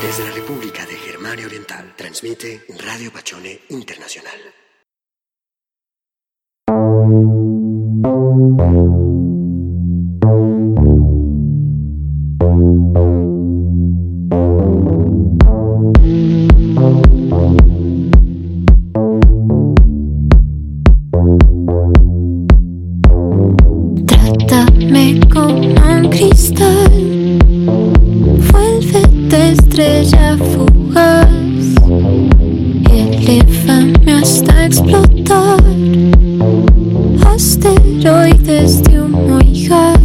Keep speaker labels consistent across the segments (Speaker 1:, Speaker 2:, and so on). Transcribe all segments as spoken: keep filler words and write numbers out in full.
Speaker 1: Desde la República de Germania Oriental, transmite Radio Pachone Internacional.
Speaker 2: Trátame como un cristal, vuélvete estrella fugaz, elévame hasta explotar, asteroides de humo y gas.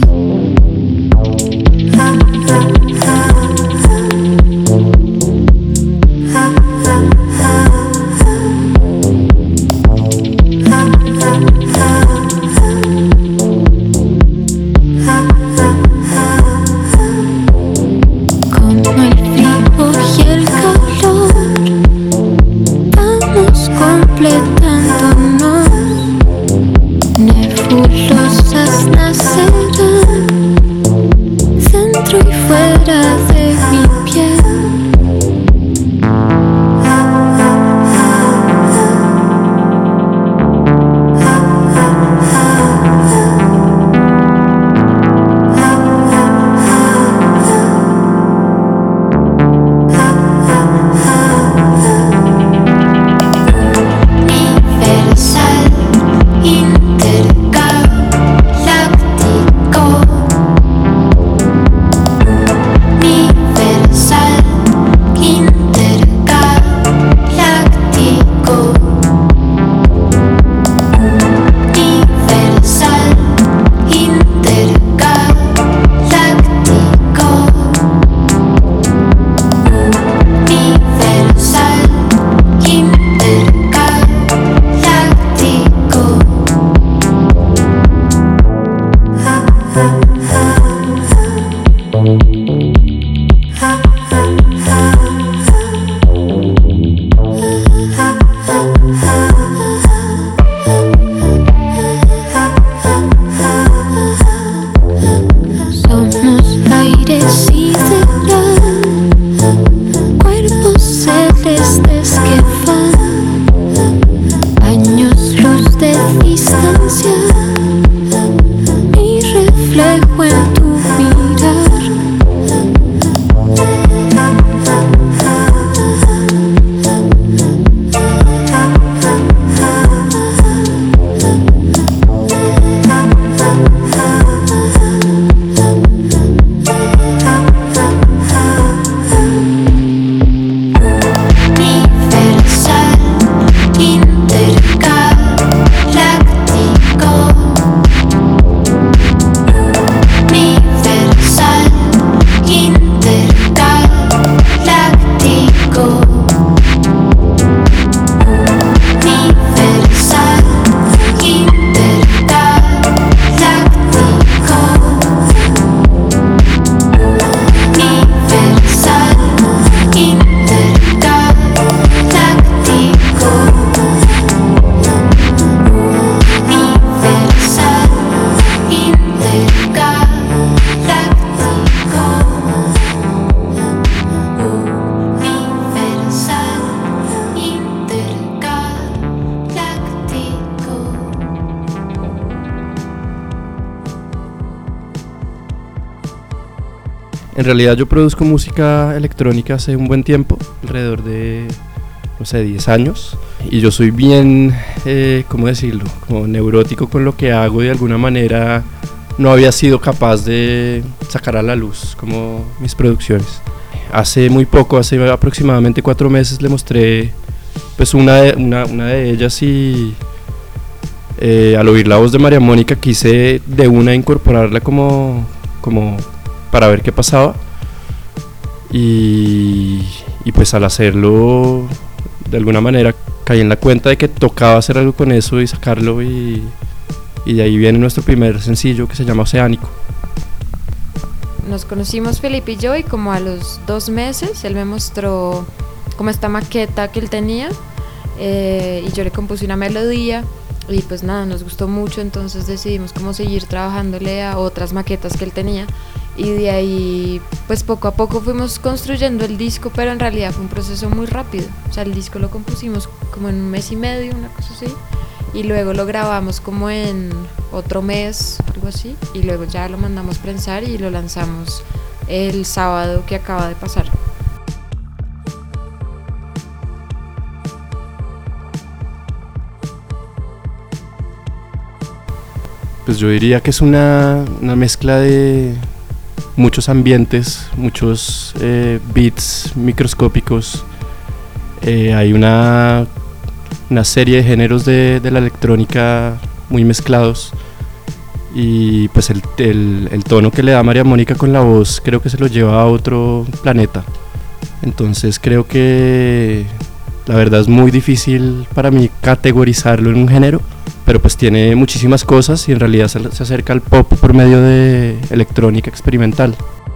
Speaker 3: En realidad yo produzco música electrónica hace un buen tiempo, alrededor de, no sé, diez años. Y yo soy bien, eh, ¿cómo decirlo? Como neurótico con lo que hago y de alguna manera no había sido capaz de sacar a la luz como mis producciones. Hace muy poco, hace aproximadamente cuatro meses le mostré pues una de, una, una de ellas y eh, al oír la voz de María Mónica quise de una incorporarla como... como para ver qué pasaba y, y pues al hacerlo de alguna manera caí en la cuenta de que tocaba hacer algo con eso y sacarlo y, y de ahí viene nuestro primer sencillo que se llama Oceánico.
Speaker 4: Nos conocimos Felipe y yo y como a los dos meses él me mostró como esta maqueta que él tenía eh, y yo le compuse una melodía y pues nada, nos gustó mucho, entonces decidimos como seguir trabajándole a otras maquetas que él tenía y de ahí pues poco a poco fuimos construyendo el disco, pero en realidad fue un proceso muy rápido. O sea, el disco lo compusimos como en un mes y medio, una cosa así, y luego lo grabamos como en otro mes, algo así, y luego ya lo mandamos prensar y lo lanzamos el sábado que acaba de pasar.
Speaker 3: Pues yo diría que es una, una mezcla de muchos ambientes, muchos eh, beats microscópicos. Eh, hay una, una serie de géneros de, de la electrónica muy mezclados, y pues el, el, el tono que le da María Mónica con la voz creo que se lo lleva a otro planeta. Entonces creo que la verdad es muy difícil para mí categorizarlo en un género, pero pues tiene muchísimas cosas y en realidad se, se acerca al pop por medio de electrónica experimental.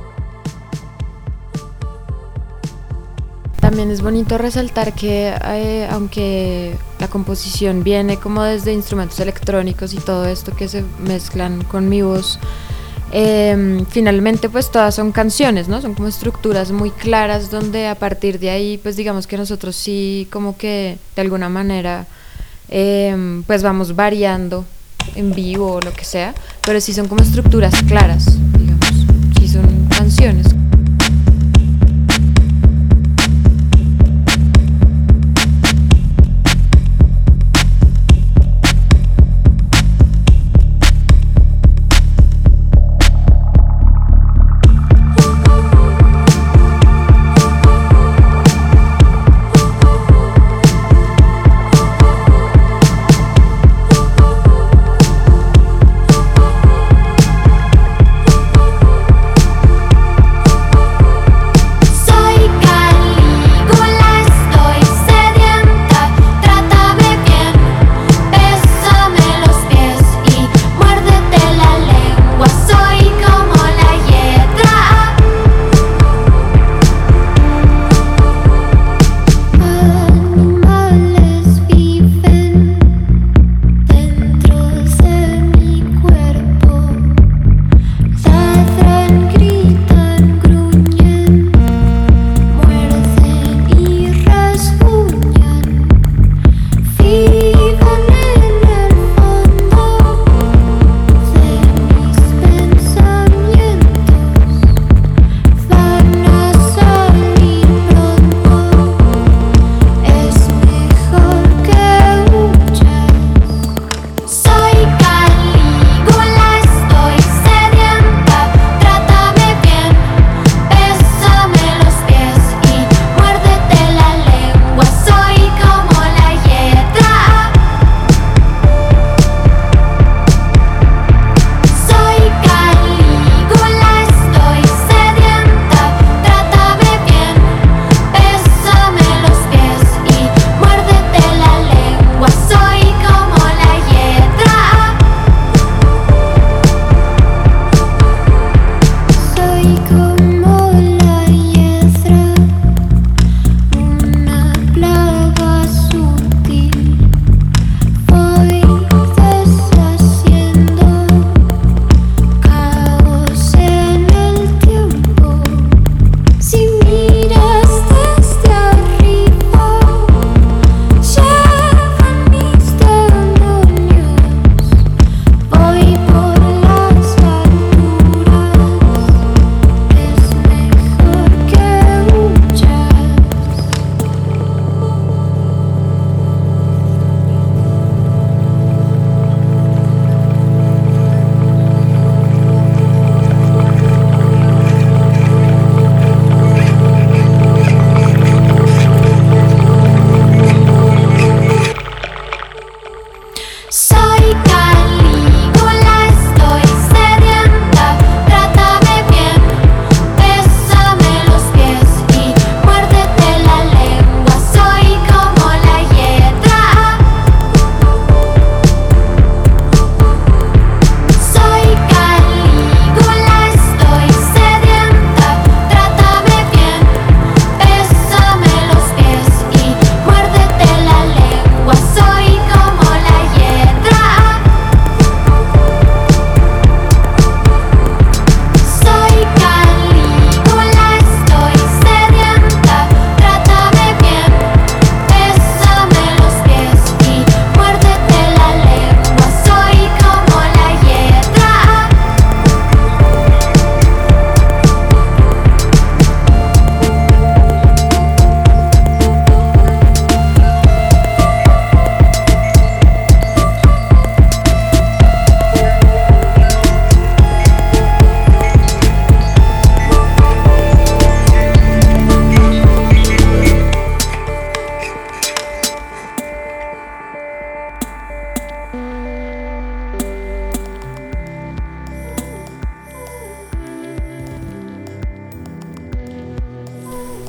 Speaker 4: También es bonito resaltar que eh, aunque la composición viene como desde instrumentos electrónicos y todo esto que se mezclan con mi voz, eh, finalmente pues todas son canciones, ¿no? Son como estructuras muy claras donde a partir de ahí pues digamos que nosotros sí como que de alguna manera eh, pues vamos variando en vivo o lo que sea, pero sí son como estructuras claras, digamos, sí son canciones.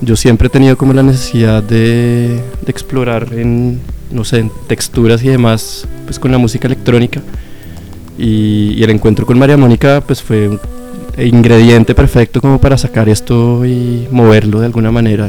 Speaker 3: yo siempre he tenido como la necesidad de, de explorar en, no sé, en texturas y demás, pues con la música electrónica. Y, y el encuentro con María Mónica pues fue un ingrediente perfecto como para sacar esto y moverlo de alguna manera.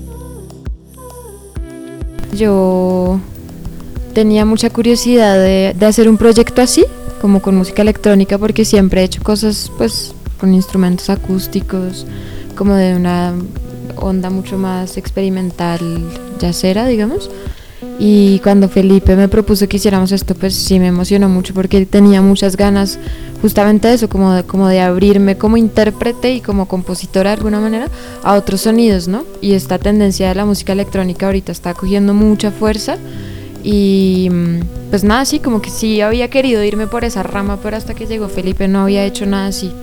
Speaker 4: Yo tenía mucha curiosidad de, de hacer un proyecto así, como con música electrónica, porque siempre he hecho cosas pues con instrumentos acústicos, como de una onda mucho más experimental, jazzera, digamos. Y cuando Felipe me propuso que hiciéramos esto, pues sí me emocionó mucho porque tenía muchas ganas justamente de eso, como de, como de abrirme como intérprete y como compositora de alguna manera a otros sonidos, ¿no? Y esta tendencia de la música electrónica ahorita está cogiendo mucha fuerza y pues nada, sí, como que sí había querido irme por esa rama, pero hasta que llegó Felipe no había hecho nada así.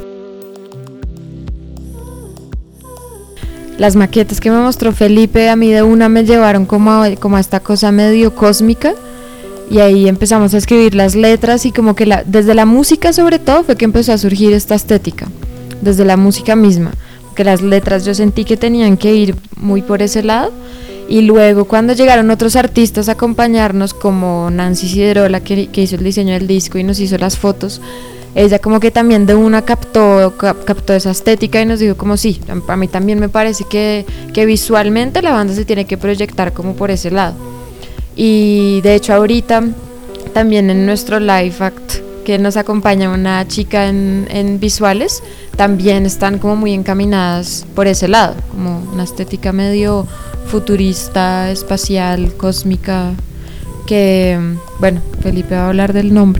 Speaker 4: Las maquetas que me mostró Felipe a mí de una me llevaron como a, como a esta cosa medio cósmica y ahí empezamos a escribir las letras y como que la, desde la música sobre todo fue que empezó a surgir esta estética, desde la música misma, porque las letras yo sentí que tenían que ir muy por ese lado y luego cuando llegaron otros artistas a acompañarnos como Nancy Siderola que, que hizo el diseño del disco y nos hizo las fotos, ella como que también de una captó, cap, captó esa estética y nos dijo como sí, a mí también me parece que, que visualmente la banda se tiene que proyectar como por ese lado. Y de hecho ahorita también en nuestro live act que nos acompaña una chica en, en visuales, también están como muy encaminadas por ese lado, como una estética medio futurista, espacial, cósmica, que bueno, Felipe va a hablar del nombre.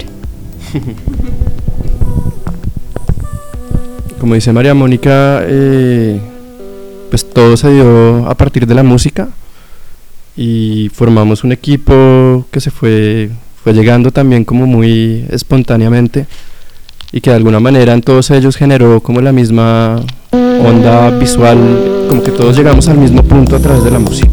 Speaker 3: Como dice María Mónica, eh, pues todo se dio a partir de la música y formamos un equipo que se fue, fue llegando también como muy espontáneamente y que de alguna manera en todos ellos generó como la misma onda visual, como que todos llegamos al mismo punto a través de la música.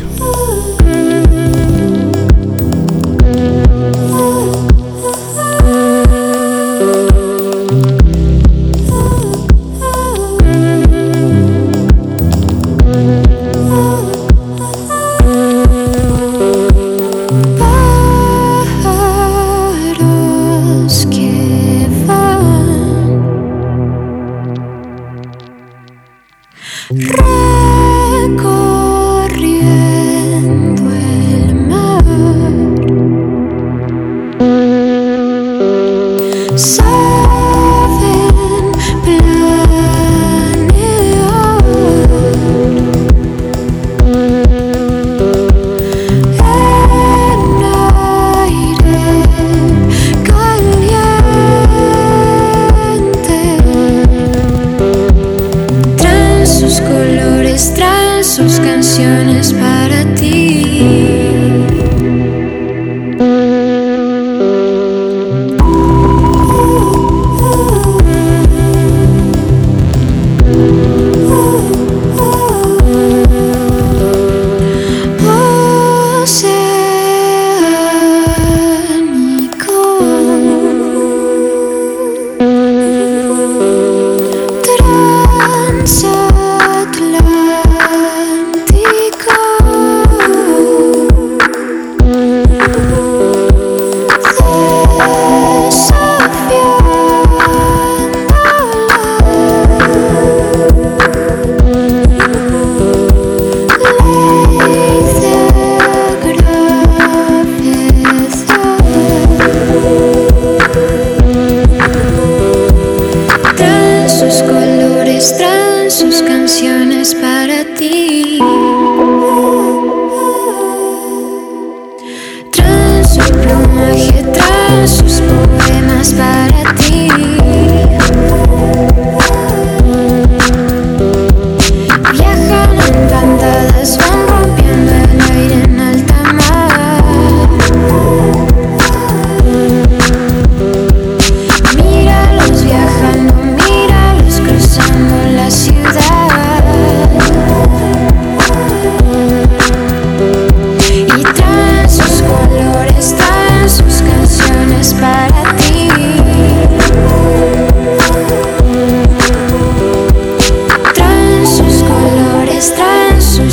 Speaker 2: Transatlántico.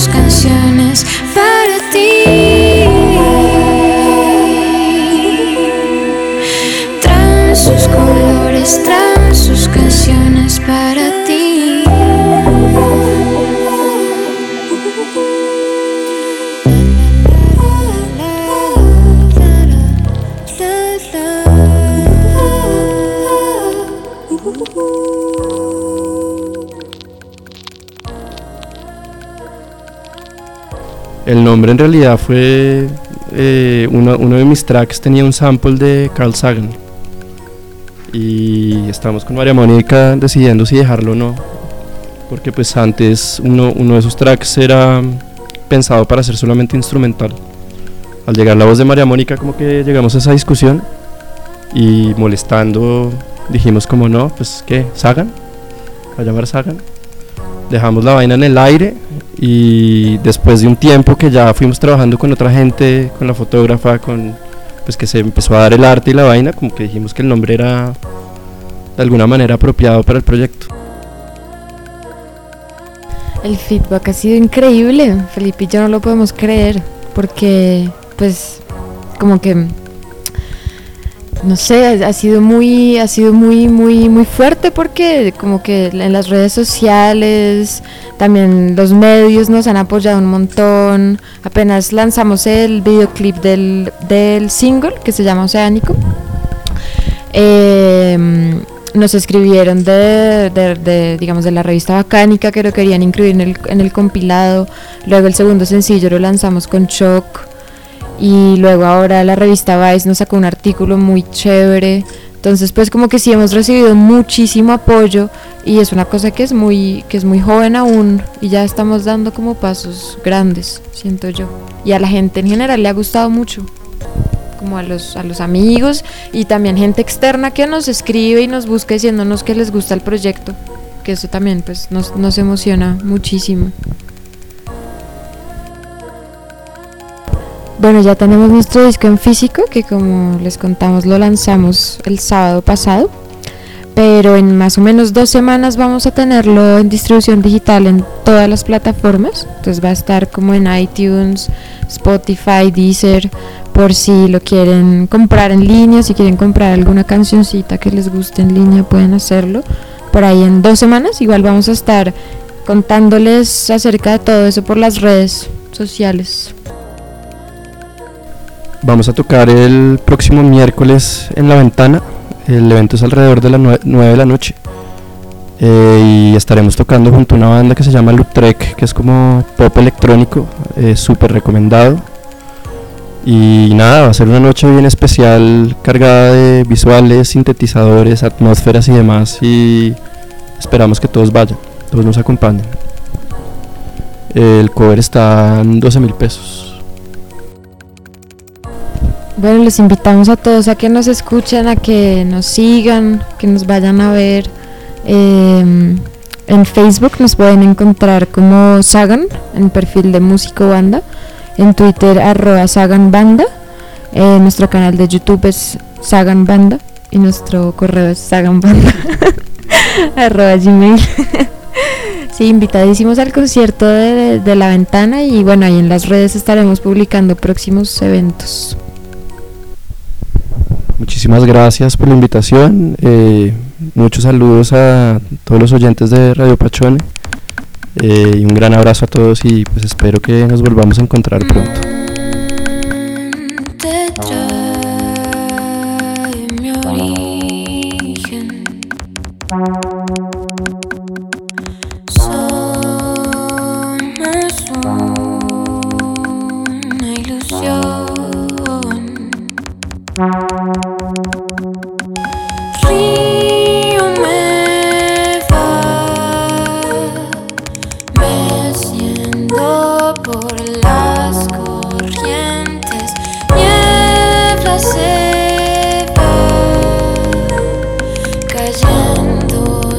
Speaker 2: sus canciones para ti. Traen sus colores, traen sus canciones para ti.
Speaker 3: El nombre en realidad fue eh, uno, uno de mis tracks tenía un sample de Carl Sagan y estamos con María Mónica decidiendo si dejarlo o no, porque pues antes uno, uno de esos tracks era pensado para ser solamente instrumental. Al llegar la voz de María Mónica como que llegamos a esa discusión y molestando dijimos como no, pues qué, Sagan, va a llamar Sagan. Dejamos la vaina en el aire y después de un tiempo que ya fuimos trabajando con otra gente, con la fotógrafa, con pues que se empezó a dar el arte y la vaina, como que dijimos que el nombre era de alguna manera apropiado para el proyecto.
Speaker 4: El feedback ha sido increíble, Felipe y yo no lo podemos creer, porque pues como que no sé, ha sido muy, ha sido muy, muy, muy fuerte, porque como que en las redes sociales, también los medios nos han apoyado un montón. Apenas lanzamos el videoclip del, del single que se llama Oceánico. Eh, nos escribieron de, de, de, digamos, de la revista Bacánica que lo querían incluir en el, en el compilado. Luego el segundo sencillo lo lanzamos con Shock. Y luego ahora la revista Vice nos sacó un artículo muy chévere. Entonces pues como que sí hemos recibido muchísimo apoyo y es una cosa que es muy, que es muy joven aún y ya estamos dando como pasos grandes, siento yo. Y a la gente en general le ha gustado mucho, como a los, a los amigos y también gente externa que nos escribe y nos busca diciéndonos que les gusta el proyecto, que eso también pues nos, nos emociona muchísimo. Bueno, ya tenemos nuestro disco en físico, que como les contamos lo lanzamos el sábado pasado, pero en más o menos dos semanas vamos a tenerlo en distribución digital en todas las plataformas. Entonces va a estar como en iTunes, Spotify, Deezer, por si lo quieren comprar en línea, si quieren comprar alguna cancioncita que les guste en línea pueden hacerlo. Por ahí en dos semanas igual vamos a estar contándoles acerca de todo eso por las redes sociales.
Speaker 3: Vamos a tocar el próximo miércoles en La Ventana. El evento es alrededor de las nueve de la noche. Eh, y estaremos tocando junto a una banda que se llama Loop Trek, que es como pop electrónico, eh, súper recomendado. Y nada, va a ser una noche bien especial, cargada de visuales, sintetizadores, atmósferas y demás. Y esperamos que todos vayan, todos nos acompañen. El cover está en doce mil pesos.
Speaker 4: Bueno, les invitamos a todos a que nos escuchen, a que nos sigan, que nos vayan a ver. Eh, en Facebook nos pueden encontrar como Sagan, en perfil de Músico Banda. En Twitter, arroba Sagan Banda. Eh, nuestro canal de YouTube es Sagan Banda. Y nuestro correo es saganbanda arroba gmail. Sí, invitadísimos al concierto de, de, de La Ventana. Y bueno, ahí en las redes estaremos publicando próximos eventos.
Speaker 3: Muchísimas gracias por la invitación, eh, muchos saludos a todos los oyentes de Radio Pachone, eh, y un gran abrazo a todos y pues espero que nos volvamos a encontrar pronto.
Speaker 2: Te trae mi origen. Somos una ilusión. Río me va meciendo por las corrientes, niebla se va cayendo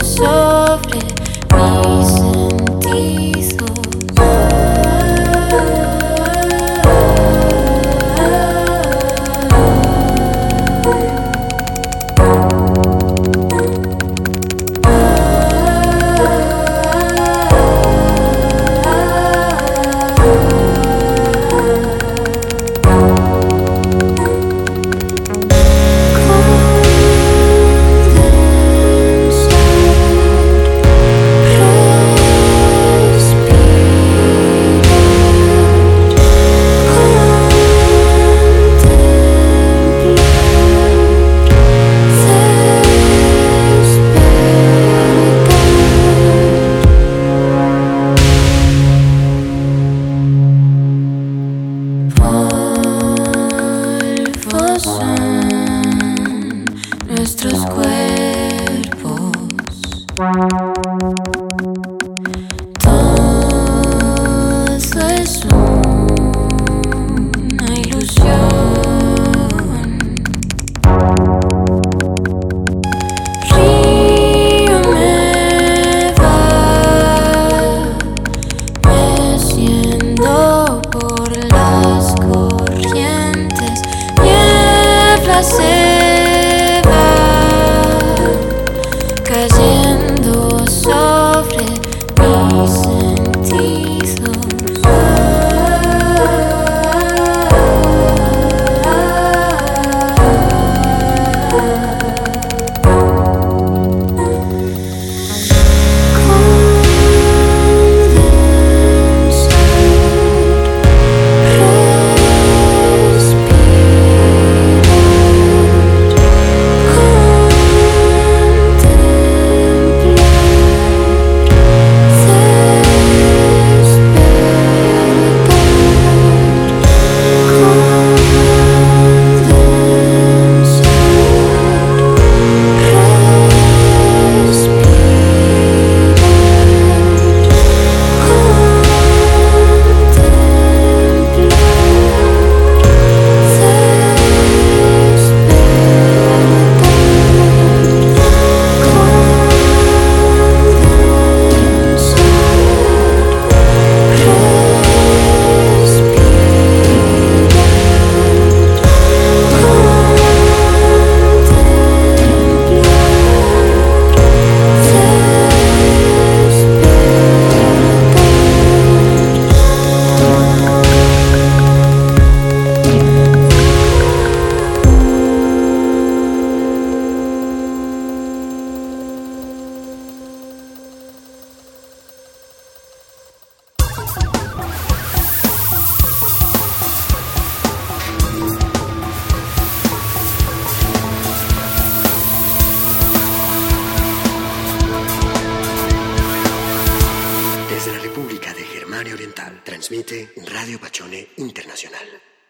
Speaker 1: Oriental. Transmite Radio Pachone Internacional.